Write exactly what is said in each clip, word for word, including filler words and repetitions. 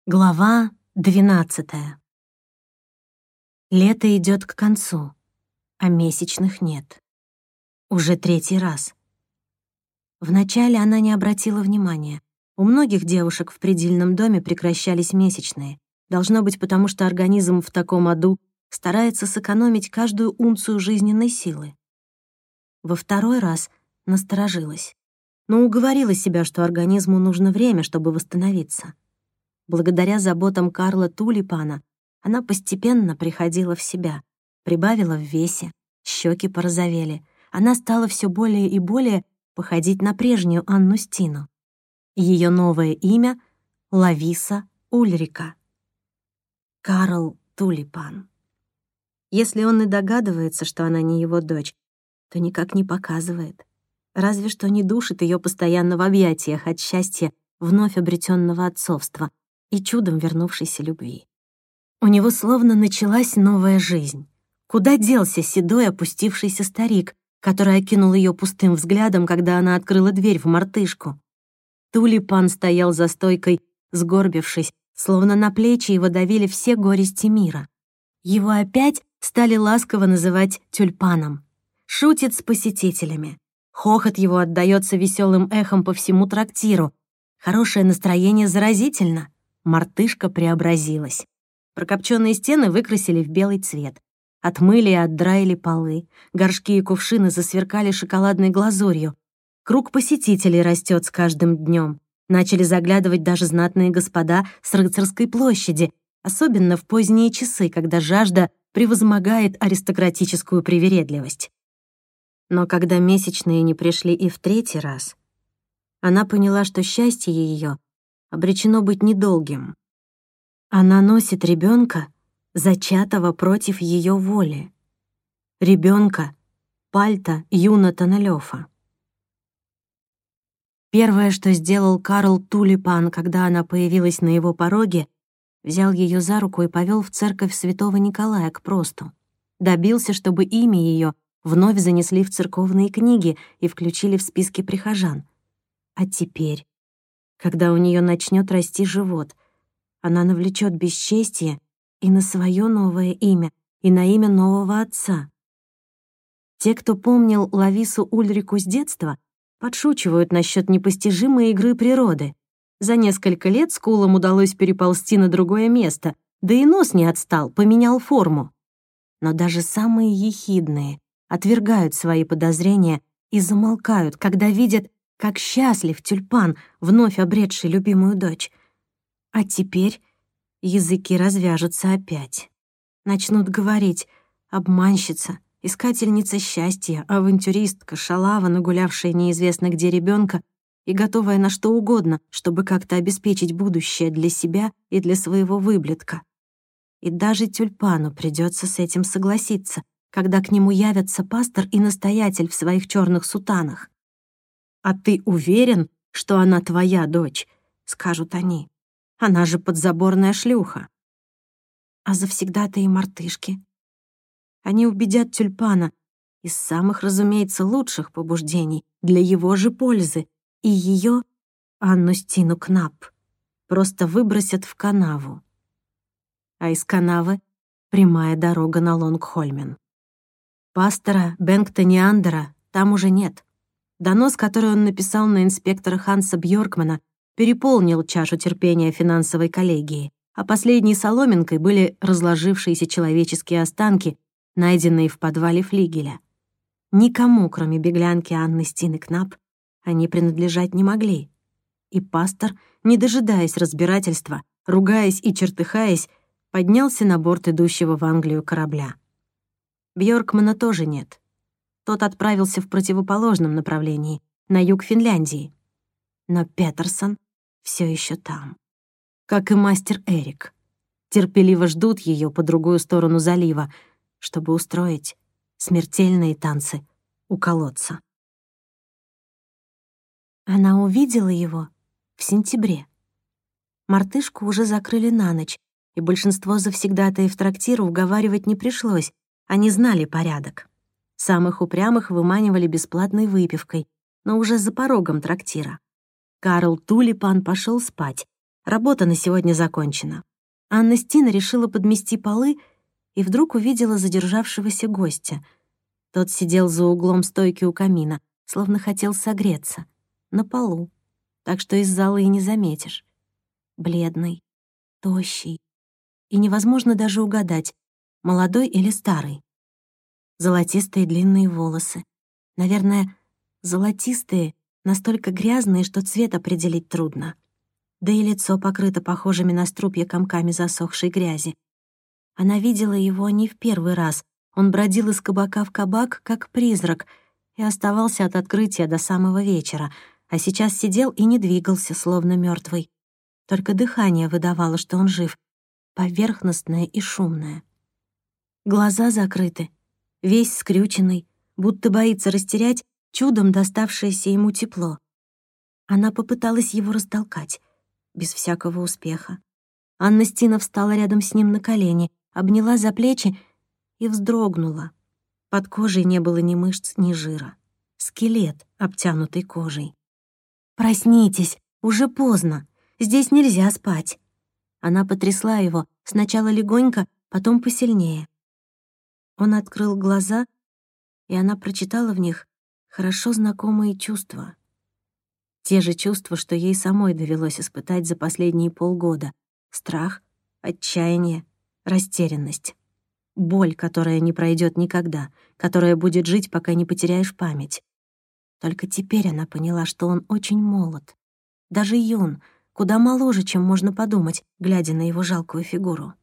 Глава двенадцатая. Лето идет к концу, а месячных нет. Уже третий раз. Вначале она не обратила внимания. У многих девушек в предельном доме прекращались месячные. Должно быть, потому что организм в таком аду старается сэкономить каждую унцию жизненной силы. Во второй раз насторожилась, но уговорила себя, что организму нужно время, чтобы восстановиться. Благодаря заботам Карла Тулипана она постепенно приходила в себя, прибавила в весе, щеки порозовели. Она стала все более и более походить на прежнюю Анну Стину. Ее новое имя — Лависа Ульрика. Карл Тулипан. Если он и догадывается, что она не его дочь, то никак не показывает. Разве что не душит ее постоянно в объятиях от счастья вновь обретенного отцовства и чудом вернувшейся любви. У него словно началась новая жизнь. Куда делся седой опустившийся старик, который окинул ее пустым взглядом, когда она открыла дверь в мартышку? Тулипан стоял за стойкой, сгорбившись, словно на плечи его давили все горести мира. Его опять стали ласково называть тюльпаном. Шутит с посетителями. Хохот его отдаётся веселым эхом по всему трактиру. Хорошее настроение заразительно. Мартышка преобразилась. Прокопчённые стены выкрасили в белый цвет. Отмыли и отдраили полы. Горшки и кувшины засверкали шоколадной глазурью. Круг посетителей растёт с каждым днём. Начали заглядывать даже знатные господа с Рыцарской площади, особенно в поздние часы, когда жажда превозмогает аристократическую привередливость. Но когда месячные не пришли и в третий раз, она поняла, что счастье её обречено быть недолгим. Она носит ребенка, зачатого против ее воли. Ребенка Пальта Юнатана Лёфа. Первое, что сделал Карл Тулипан, когда она появилась на его пороге, взял ее за руку и повел в церковь святого Николая к Просту. Добился, чтобы имя ее вновь занесли в церковные книги и включили в списки прихожан. А теперь, когда у нее начнет расти живот, она навлечет бесчестие и на свое новое имя, и на имя нового отца. Те, кто помнил Лавису Ульрику с детства, подшучивают насчет непостижимой игры природы. За несколько лет скулам удалось переползти на другое место, да и нос не отстал, поменял форму. Но даже самые ехидные отвергают свои подозрения и замолкают, когда видят, как счастлив тюльпан, вновь обретший любимую дочь. А теперь языки развяжутся опять. Начнут говорить: обманщица, искательница счастья, авантюристка, шалава, нагулявшая неизвестно где ребенка и готовая на что угодно, чтобы как-то обеспечить будущее для себя и для своего выблядка. И даже тюльпану придется с этим согласиться, когда к нему явятся пастор и настоятель в своих черных сутанах. «А ты уверен, что она твоя дочь?» — скажут они. «Она же подзаборная шлюха». А завсегда-то и мартышки. Они убедят тюльпана из самых, разумеется, лучших побуждений для его же пользы, и ее, Анну Стину Кнап, просто выбросят в канаву. А из канавы прямая дорога на Лонгхольмен. Пастора Бенгта Ниандера там уже нет. Донос, который он написал на инспектора Ханса Бьоркмана, переполнил чашу терпения финансовой коллегии, а последней соломинкой были разложившиеся человеческие останки, найденные в подвале флигеля. Никому, кроме беглянки Анны Стины Кнап, они принадлежать не могли. И пастор, не дожидаясь разбирательства, ругаясь и чертыхаясь, поднялся на борт идущего в Англию корабля. Бьоркмана тоже нет. Тот отправился в противоположном направлении, на юг Финляндии. Но Петерсон все еще там. Как и мастер Эрик. Терпеливо ждут ее по другую сторону залива, чтобы устроить смертельные танцы у колодца. Она увидела его в сентябре. Мартышку уже закрыли на ночь, и большинство завсегдатаев трактира уговаривать не пришлось, они знали порядок. Самых упрямых выманивали бесплатной выпивкой, но уже за порогом трактира. Карл Тулипан пошел спать, Работа на сегодня закончена. Анна Стина решила подмести полы и вдруг увидела задержавшегося гостя. Тот сидел за углом стойки у камина, словно хотел согреться, на полу, так что из зала и не заметишь. Бледный, тощий, и невозможно даже угадать, молодой или старый. Золотистые длинные волосы. Наверное, золотистые, настолько грязные, что цвет определить трудно. Да и лицо покрыто похожими на струпья комками засохшей грязи. Она видела его не в первый раз. Он бродил из кабака в кабак, как призрак, и оставался от открытия до самого вечера, а сейчас сидел и не двигался, словно мертвый. Только дыхание выдавало, что он жив, поверхностное и шумное. Глаза закрыты, весь скрюченный, будто боится растерять чудом доставшееся ему тепло. Она попыталась его растолкать, без всякого успеха. Анна Стина встала рядом с ним на колени, обняла за плечи и вздрогнула. Под кожей не было ни мышц, ни жира. Скелет, обтянутый кожей. «Проснитесь, уже поздно, здесь нельзя спать». Она потрясла его, сначала легонько, потом посильнее. Он открыл глаза, и она прочитала в них хорошо знакомые чувства. Те же чувства, что ей самой довелось испытать за последние полгода. Страх, отчаяние, растерянность. Боль, которая не пройдет никогда, которая будет жить, пока не потеряешь память. Только теперь она поняла, что он очень молод. Даже юн, куда моложе, чем можно подумать, глядя на его жалкую фигуру.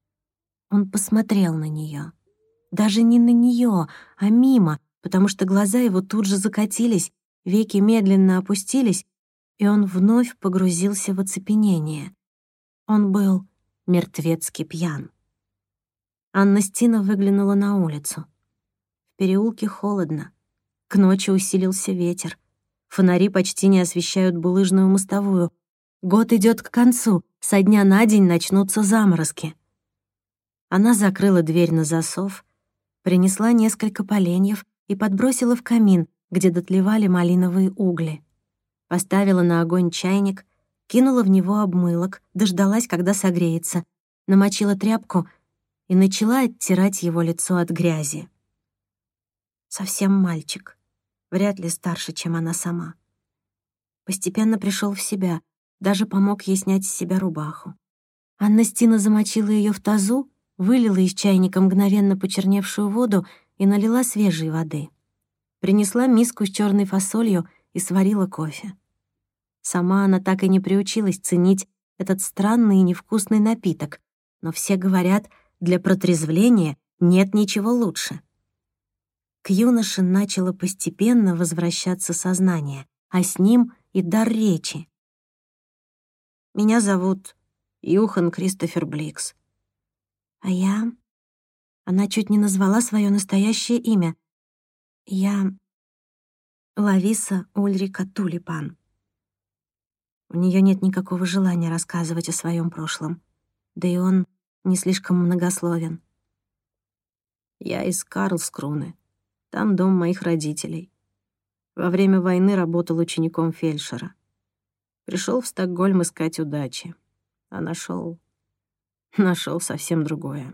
Он посмотрел на нее. Даже не на нее, а мимо, потому что глаза его тут же закатились, веки медленно опустились, и он вновь погрузился в оцепенение. Он был мертвецки пьян. Анна Стина выглянула на улицу. В переулке холодно. К ночи усилился ветер. Фонари почти не освещают булыжную мостовую. Год идет к концу, со дня на день начнутся заморозки. Она закрыла дверь на засов, принесла несколько поленьев и подбросила в камин, где дотлевали малиновые угли. Поставила на огонь чайник, кинула в него обмылок, дождалась, когда согреется, намочила тряпку и начала оттирать его лицо от грязи. Совсем мальчик, вряд ли старше, чем она сама. Постепенно пришел в себя, даже помог ей снять с себя рубаху. Анна Стина замочила ее в тазу, вылила из чайника мгновенно почерневшую воду и налила свежей воды. Принесла миску с черной фасолью и сварила кофе. Сама она так и не приучилась ценить этот странный и невкусный напиток, но все говорят, для протрезвления нет ничего лучше. К юноше начало постепенно возвращаться сознание, а с ним и дар речи. «Меня зовут Юхан Кристофер Бликс. А я...» Она чуть не назвала свое настоящее имя. «Я... Лависа Ульрика Тулипан». У нее нет никакого желания рассказывать о своем прошлом, да и он не слишком многословен. «Я из Карлскруны. Там дом моих родителей. Во время войны работал учеником фельдшера. Пришел в Стокгольм искать удачи, а нашел, нашел совсем другое».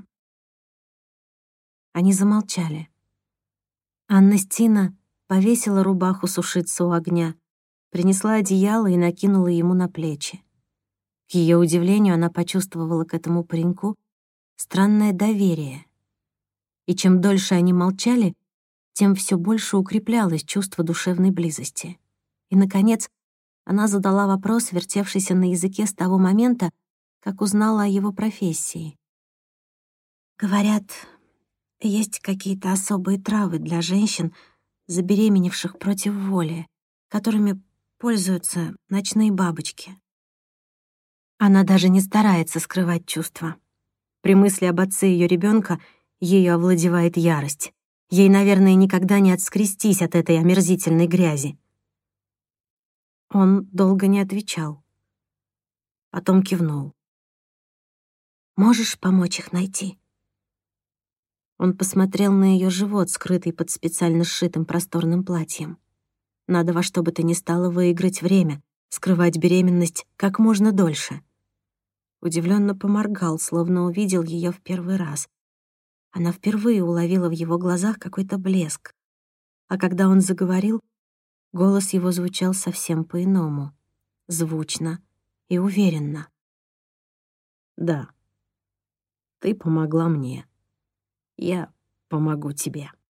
Они замолчали. Анна Стина повесила рубаху сушиться у огня, принесла одеяло и накинула ему на плечи. К ее удивлению, она почувствовала к этому пареньку странное доверие. И чем дольше они молчали, тем все больше укреплялось чувство душевной близости. И, наконец, она задала вопрос, вертевшийся на языке с того момента, как узнала о его профессии. «Говорят, есть какие-то особые травы для женщин, забеременевших против воли, которыми пользуются ночные бабочки». Она даже не старается скрывать чувства. При мысли об отце ее ребенка ею овладевает ярость. Ей, наверное, никогда не отскрестись от этой омерзительной грязи. Он долго не отвечал. Потом кивнул. «Можешь помочь их найти?» Он посмотрел на ее живот, скрытый под специально сшитым просторным платьем. Надо во что бы то ни стало выиграть время, скрывать беременность как можно дольше. удивленно поморгал, словно увидел ее в первый раз. Она впервые уловила в его глазах какой-то блеск. А когда он заговорил, голос его звучал совсем по-иному, звучно и уверенно. «Да, ты помогла мне. Я помогу тебе».